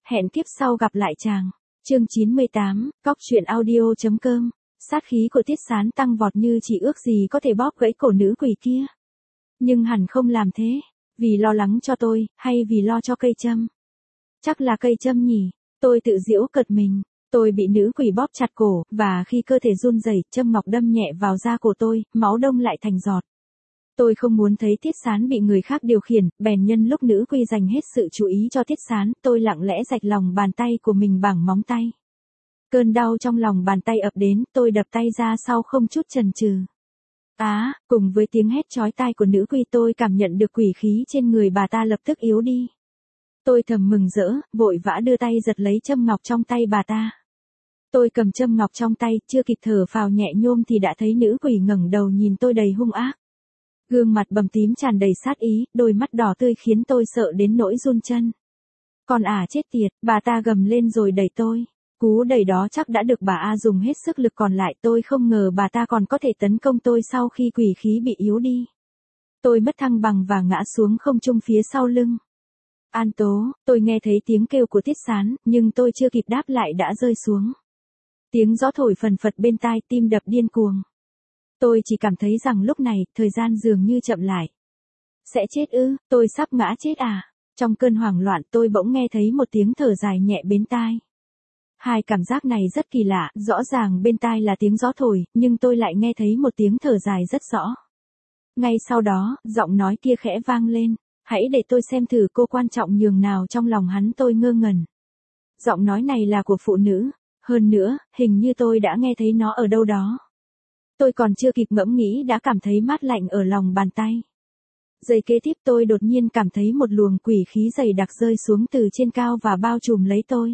Hẹn kiếp sau gặp lại chàng. Chương 98, Cóc truyện audio.com. Sát khí của Tiết Sán tăng vọt như chỉ ước gì có thể bóp gãy cổ nữ quỷ kia. Nhưng hẳn không làm thế. Vì lo lắng cho tôi, hay vì lo cho cây châm? Chắc là cây châm nhỉ. Tôi tự giễu cợt mình. Tôi bị nữ quỷ bóp chặt cổ, và khi cơ thể run rẩy, châm ngọc đâm nhẹ vào da cổ tôi, máu đông lại thành giọt. Tôi không muốn thấy Tiết Sán bị người khác điều khiển, bèn nhân lúc nữ quỷ dành hết sự chú ý cho Tiết Sán, tôi lặng lẽ rạch lòng bàn tay của mình bằng móng tay. Cơn đau trong lòng bàn tay ập đến, tôi đập tay ra sau không chút chần chừ. Cùng với tiếng hét chói tai của nữ quỷ tôi cảm nhận được quỷ khí trên người bà ta lập tức yếu đi. Tôi thầm mừng rỡ, vội vã đưa tay giật lấy châm ngọc trong tay bà ta. Tôi cầm châm ngọc trong tay, chưa kịp thở phào nhẹ nhõm thì đã thấy nữ quỷ ngẩng đầu nhìn tôi đầy hung ác. Gương mặt bầm tím tràn đầy sát ý, đôi mắt đỏ tươi khiến tôi sợ đến nỗi run chân. Còn chết tiệt, bà ta gầm lên rồi đẩy tôi. Cú đẩy đó chắc đã được bà A dùng hết sức lực còn lại, tôi không ngờ bà ta còn có thể tấn công tôi sau khi quỷ khí bị yếu đi. Tôi mất thăng bằng và ngã xuống không trung phía sau lưng. An Tố, tôi nghe thấy tiếng kêu của Tiết Sán, nhưng tôi chưa kịp đáp lại đã rơi xuống. Tiếng gió thổi phần phật bên tai, tim đập điên cuồng. Tôi chỉ cảm thấy rằng lúc này, thời gian dường như chậm lại. Sẽ chết ư, tôi sắp ngã chết à? Trong cơn hoảng loạn tôi bỗng nghe thấy một tiếng thở dài nhẹ bên tai. Hai cảm giác này rất kỳ lạ, rõ ràng bên tai là tiếng gió thổi, nhưng tôi lại nghe thấy một tiếng thở dài rất rõ. Ngay sau đó, giọng nói kia khẽ vang lên. Hãy để tôi xem thử cô quan trọng nhường nào trong lòng hắn. Tôi ngơ ngẩn. Giọng nói này là của phụ nữ. Hơn nữa, hình như tôi đã nghe thấy nó ở đâu đó. Tôi còn chưa kịp ngẫm nghĩ đã cảm thấy mát lạnh ở lòng bàn tay. Giây kế tiếp tôi đột nhiên cảm thấy một luồng quỷ khí dày đặc rơi xuống từ trên cao và bao trùm lấy tôi.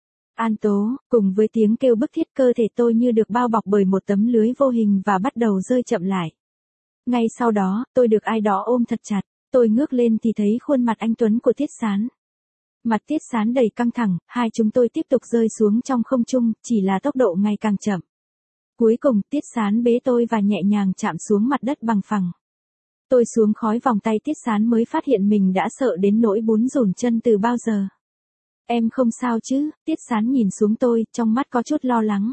An Tố, cùng với tiếng kêu bức thiết, cơ thể tôi như được bao bọc bởi một tấm lưới vô hình và bắt đầu rơi chậm lại. Ngay sau đó, tôi được ai đó ôm thật chặt. Tôi ngước lên thì thấy khuôn mặt anh tuấn của Tiết Sán. Mặt Tiết Sán đầy căng thẳng, hai chúng tôi tiếp tục rơi xuống trong không trung, chỉ là tốc độ ngày càng chậm. Cuối cùng, Tiết Sán bế tôi và nhẹ nhàng chạm xuống mặt đất bằng phẳng. Tôi xuống khói vòng tay Tiết Sán mới phát hiện mình đã sợ đến nỗi bún rùn chân từ bao giờ. Em không sao chứ? Tiết Sán nhìn xuống tôi, trong mắt có chút lo lắng.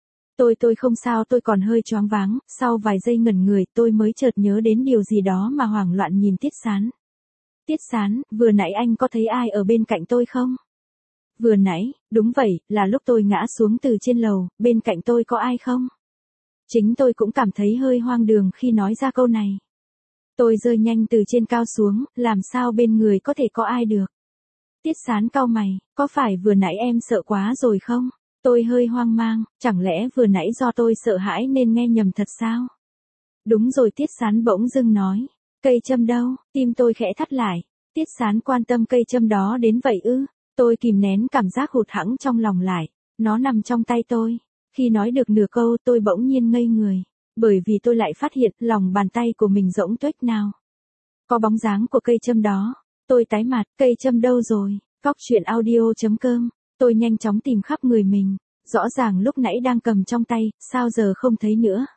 Tôi không sao, tôi còn hơi choáng váng, sau vài giây ngẩn người tôi mới chợt nhớ đến điều gì đó mà hoảng loạn nhìn Tiết Sán. Tiết Sán, vừa nãy anh có thấy ai ở bên cạnh tôi không? Vừa nãy, đúng vậy, là lúc tôi ngã xuống từ trên lầu, bên cạnh tôi có ai không? Chính tôi cũng cảm thấy hơi hoang đường khi nói ra câu này. Tôi rơi nhanh từ trên cao xuống, làm sao bên người có thể có ai được? Tiết Sán cau mày, có phải vừa nãy em sợ quá rồi không? Tôi hơi hoang mang, chẳng lẽ vừa nãy do tôi sợ hãi nên nghe nhầm thật sao? Đúng rồi, Tiết Sán bỗng dưng nói. Cây châm đâu? Tim tôi khẽ thắt lại. Tiết Sán quan tâm cây châm đó đến vậy ư? Tôi kìm nén cảm giác hụt hẫng trong lòng lại. Nó nằm trong tay tôi. Khi nói được nửa câu tôi bỗng nhiên ngây người. Bởi vì tôi lại phát hiện lòng bàn tay của mình rỗng tuếch nào. Có bóng dáng của cây châm đó. Tôi tái mặt, cây châm đâu rồi? Cóc truyện audio.com. Tôi nhanh chóng tìm khắp người mình. Rõ ràng lúc nãy đang cầm trong tay, sao giờ không thấy nữa?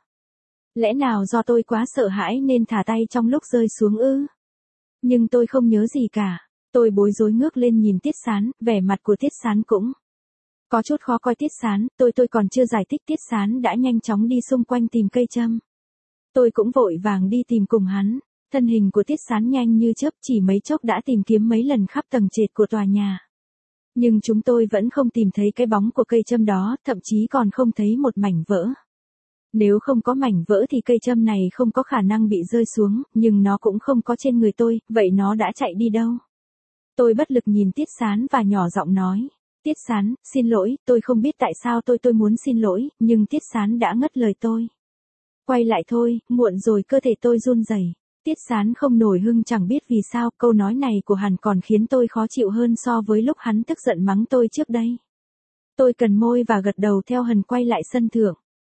Lẽ nào do tôi quá sợ hãi nên thả tay trong lúc rơi xuống ư? Nhưng tôi không nhớ gì cả. Tôi bối rối ngước lên nhìn Tiết Sán, vẻ mặt của Tiết Sán cũng có chút khó coi. Tiết Sán, tôi còn chưa giải thích, Tiết Sán đã nhanh chóng đi xung quanh tìm cây châm. Tôi cũng vội vàng đi tìm cùng hắn. Thân hình của Tiết Sán nhanh như chớp, chỉ mấy chốc đã tìm kiếm mấy lần khắp tầng trệt của tòa nhà. Nhưng chúng tôi vẫn không tìm thấy cái bóng của cây châm đó, thậm chí còn không thấy một mảnh vỡ. Nếu không có mảnh vỡ thì cây châm này không có khả năng bị rơi xuống, nhưng nó cũng không có trên người tôi, vậy nó đã chạy đi đâu? Tôi bất lực nhìn Tiết Sán và nhỏ giọng nói. Tiết Sán, xin lỗi, tôi không biết tại sao tôi muốn xin lỗi, nhưng Tiết Sán đã ngắt lời tôi. Quay lại thôi, muộn rồi, cơ thể tôi run rẩy. Tiết Sán không nổi hưng, chẳng biết vì sao, câu nói này của hắn còn khiến tôi khó chịu hơn so với lúc hắn tức giận mắng tôi trước đây. Tôi cần môi và gật đầu theo hắn quay lại sân thượng.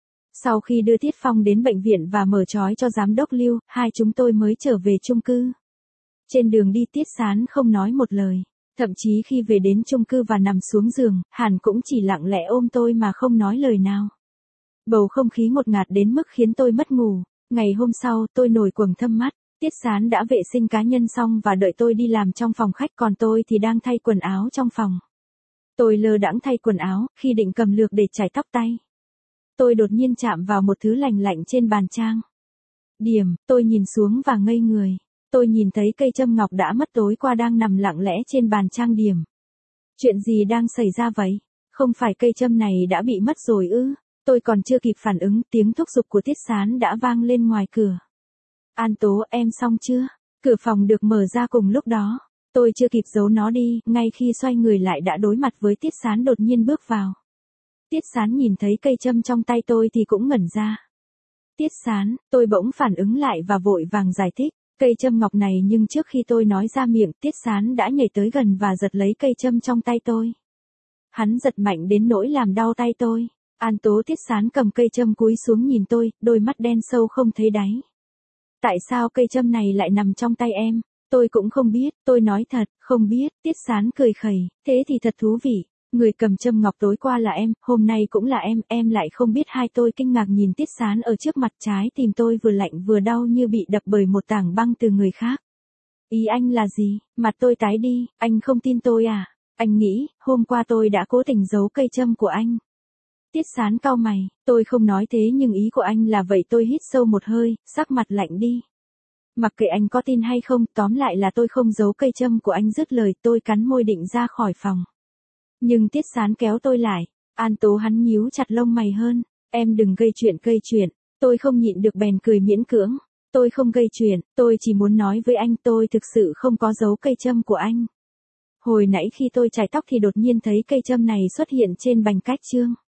Sau khi đưa Tiết Phong đến bệnh viện và mở trói cho giám đốc Lưu, hai chúng tôi mới trở về chung cư. Trên đường đi Tiết Sán không nói một lời. Thậm chí khi về đến chung cư và nằm xuống giường, hắn cũng chỉ lặng lẽ ôm tôi mà không nói lời nào. Bầu không khí ngột ngạt đến mức khiến tôi mất ngủ. Ngày hôm sau, tôi nổi quầng thâm mắt. Tiết Sán đã vệ sinh cá nhân xong và đợi tôi đi làm trong phòng khách, còn tôi thì đang thay quần áo trong phòng. Tôi lơ đãng thay quần áo, khi định cầm lược để chải tóc tay. Tôi đột nhiên chạm vào một thứ lành lạnh trên bàn trang điểm, tôi nhìn xuống và ngây người. Tôi nhìn thấy cây châm ngọc đã mất tối qua đang nằm lặng lẽ trên bàn trang điểm. Chuyện gì đang xảy ra vậy? Không phải cây châm này đã bị mất rồi ư? Tôi còn chưa kịp phản ứng, tiếng thúc giục của Tiết Sán đã vang lên ngoài cửa. An Tố, em xong chưa? Cửa phòng được mở ra cùng lúc đó. Tôi chưa kịp giấu nó đi, ngay khi xoay người lại đã đối mặt với Tiết Sán đột nhiên bước vào. Tiết Sán nhìn thấy cây châm trong tay tôi thì cũng ngẩn ra. Tiết Sán, tôi bỗng phản ứng lại và vội vàng giải thích. Cây châm ngọc này, nhưng trước khi tôi nói ra miệng, Tiết Sán đã nhảy tới gần và giật lấy cây châm trong tay tôi. Hắn giật mạnh đến nỗi làm đau tay tôi. An Tố, Tiết Sán cầm cây châm cúi xuống nhìn tôi, đôi mắt đen sâu không thấy đáy. Tại sao cây châm này lại nằm trong tay em? Tôi cũng không biết, tôi nói thật, không biết. Tiết Sán cười khẩy, thế thì thật thú vị. Người cầm châm ngọc tối qua là em, hôm nay cũng là em lại không biết. Hai tôi kinh ngạc nhìn Tiết Sán ở trước mặt, trái tim tôi vừa lạnh vừa đau như bị đập bởi một tảng băng từ người khác. Ý anh là gì? Mặt tôi tái đi, anh không tin tôi à? Anh nghĩ, hôm qua tôi đã cố tình giấu cây châm của anh. Tiết Sán cau mày, tôi không nói thế nhưng ý của anh là vậy. Tôi hít sâu một hơi, sắc mặt lạnh đi. Mặc kệ anh có tin hay không, tóm lại là tôi không giấu cây châm của anh. Dứt lời tôi cắn môi định ra khỏi phòng. Nhưng Tiết Sán kéo tôi lại. An Tố, hắn nhíu chặt lông mày hơn. Em đừng gây chuyện. Tôi không nhịn được bèn cười miễn cưỡng. Tôi không gây chuyện, tôi chỉ muốn nói với anh tôi thực sự không có giấu cây châm của anh. Hồi nãy khi tôi chải tóc thì đột nhiên thấy cây châm này xuất hiện trên bành cách chương.